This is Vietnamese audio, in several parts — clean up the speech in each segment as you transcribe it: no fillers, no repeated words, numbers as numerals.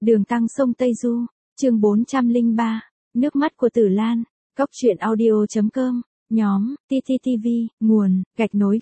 Đường Tăng sông Tây Du, chương 403, nước mắt của Tử Lan, Cóc truyện audio.com, nhóm, TTTV, nguồn, gạch nối.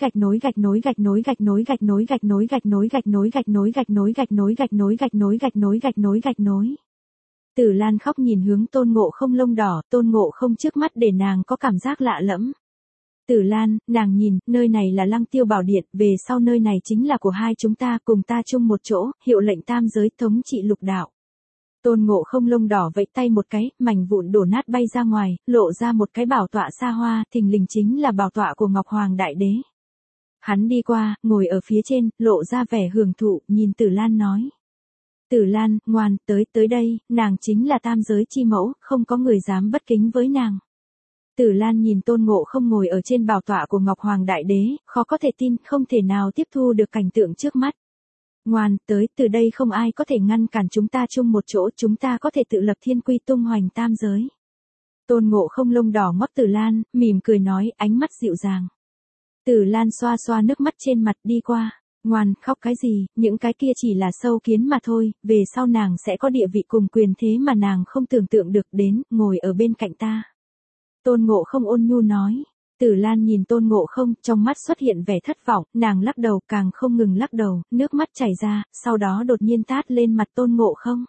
Tử Lan khóc nhìn hướng Tôn Ngộ Không lông đỏ, Tôn Ngộ Không trước mắt để nàng có cảm giác lạ lẫm. Tử Lan, nàng nhìn, nơi này là Lăng Tiêu Bảo Điện, về sau nơi này chính là của hai chúng ta, cùng ta chung một chỗ, hiệu lệnh tam giới thống trị lục đạo. Tôn Ngộ Không lông đỏ vẫy tay một cái, mảnh vụn đổ nát bay ra ngoài, lộ ra một cái bảo tọa xa hoa, thình lình chính là bảo tọa của Ngọc Hoàng Đại Đế. Hắn đi qua, ngồi ở phía trên, lộ ra vẻ hưởng thụ, nhìn Tử Lan nói. Tử Lan, ngoan, tới đây, nàng chính là tam giới chi mẫu, không có người dám bất kính với nàng. Tử Lan nhìn Tôn Ngộ Không ngồi ở trên bảo tọa của Ngọc Hoàng Đại Đế, khó có thể tin, không thể nào tiếp thu được cảnh tượng trước mắt. Ngoan, từ đây không ai có thể ngăn cản chúng ta chung một chỗ, chúng ta có thể tự lập thiên quy tung hoành tam giới. Tôn Ngộ Không lông đỏ ngót Tử Lan, mỉm cười nói, ánh mắt dịu dàng. Tử Lan xoa xoa nước mắt trên mặt đi qua. Ngoan, khóc cái gì, những cái kia chỉ là sâu kiến mà thôi, về sau nàng sẽ có địa vị cùng quyền thế mà nàng không tưởng tượng được, đến, ngồi ở bên cạnh ta. Tôn Ngộ Không ôn nhu nói. Tử Lan nhìn Tôn Ngộ Không, trong mắt xuất hiện vẻ thất vọng, nàng lắc đầu, càng không ngừng lắc đầu, nước mắt chảy ra, sau đó đột nhiên tát lên mặt Tôn Ngộ Không.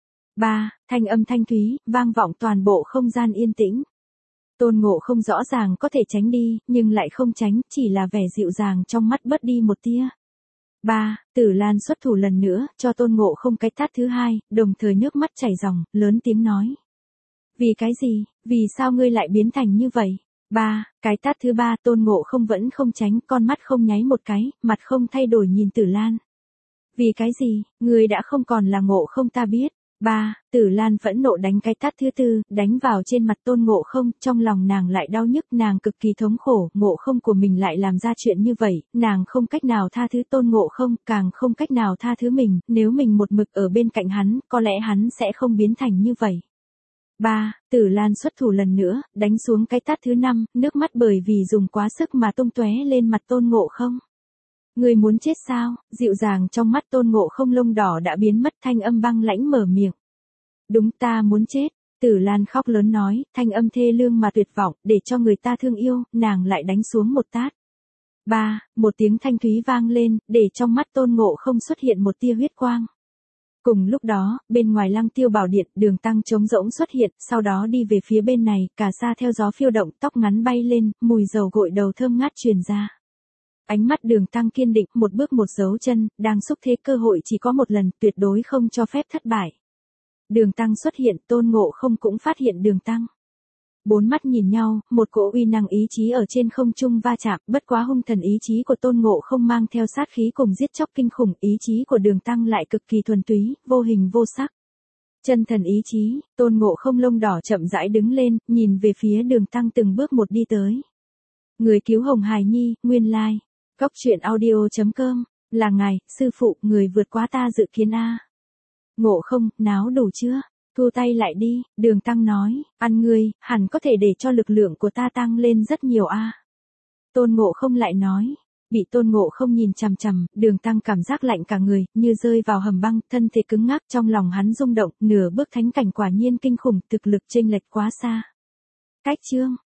Thanh âm thanh thúy, vang vọng toàn bộ không gian yên tĩnh. Tôn Ngộ Không rõ ràng có thể tránh đi, nhưng lại không tránh, chỉ là vẻ dịu dàng trong mắt bớt đi một tia. Tử Lan xuất thủ lần nữa, cho Tôn Ngộ Không cái tát thứ hai, đồng thời nước mắt chảy ròng, lớn tiếng nói. Vì cái gì, vì sao ngươi lại biến thành như vậy? Cái tát thứ ba, Tôn Ngộ Không vẫn không tránh, con mắt không nháy một cái, mặt không thay đổi nhìn Tử Lan. Vì cái gì, ngươi đã không còn là Ngộ Không ta biết. Tử Lan phẫn nộ đánh cái tát thứ tư, đánh vào trên mặt Tôn Ngộ Không, trong lòng nàng lại đau nhức, nàng cực kỳ thống khổ, Ngộ Không của mình lại làm ra chuyện như vậy, nàng không cách nào tha thứ Tôn Ngộ Không, càng không cách nào tha thứ mình, nếu mình một mực ở bên cạnh hắn, có lẽ hắn sẽ không biến thành như vậy. Tử Lan xuất thủ lần nữa, đánh xuống cái tát thứ 5, nước mắt bởi vì dùng quá sức mà tung tóe lên mặt Tôn Ngộ Không. Người muốn chết sao? Dịu dàng trong mắt Tôn Ngộ Không lông đỏ đã biến mất, thanh âm băng lãnh mở miệng. Đúng, ta muốn chết. Tử Lan khóc lớn nói, thanh âm thê lương mà tuyệt vọng, để cho người ta thương yêu, nàng lại đánh xuống một tát. Một tiếng thanh thúy vang lên, để trong mắt Tôn Ngộ Không xuất hiện một tia huyết quang. Cùng lúc đó, bên ngoài Lăng Tiêu Bảo Điện, Đường Tăng trống rỗng xuất hiện, sau đó đi về phía bên này, cả sa theo gió phiêu động, tóc ngắn bay lên, mùi dầu gội đầu thơm ngát truyền ra. Ánh mắt Đường Tăng kiên định, một bước một dấu chân, đang xúc thế cơ hội chỉ có một lần, tuyệt đối không cho phép thất bại. Đường Tăng xuất hiện, Tôn Ngộ Không cũng phát hiện Đường Tăng. Bốn mắt nhìn nhau, một cỗ uy năng ý chí ở trên không trung va chạm, bất quá hung thần ý chí của Tôn Ngộ Không mang theo sát khí cùng giết chóc kinh khủng, ý chí của Đường Tăng lại cực kỳ thuần túy, vô hình vô sắc. Chân thần ý chí, Tôn Ngộ Không lông đỏ chậm rãi đứng lên, nhìn về phía Đường Tăng từng bước một đi tới. Người cứu Hồng Hài Nhi, nguyên lai. Cóc truyện audio.com, là ngài, sư phụ, người vượt quá ta dự kiến a. Ngộ Không, náo đủ chưa? Thu tay lại đi, Đường Tăng nói, ăn ngươi, hẳn có thể để cho lực lượng của ta tăng lên rất nhiều a. Tôn Ngộ Không lại nói, bị Tôn Ngộ Không nhìn chằm chằm, Đường Tăng cảm giác lạnh cả người, như rơi vào hầm băng, thân thể cứng ngắc, trong lòng hắn rung động, nửa bước thánh cảnh quả nhiên kinh khủng, thực lực chênh lệch quá xa. Cách chương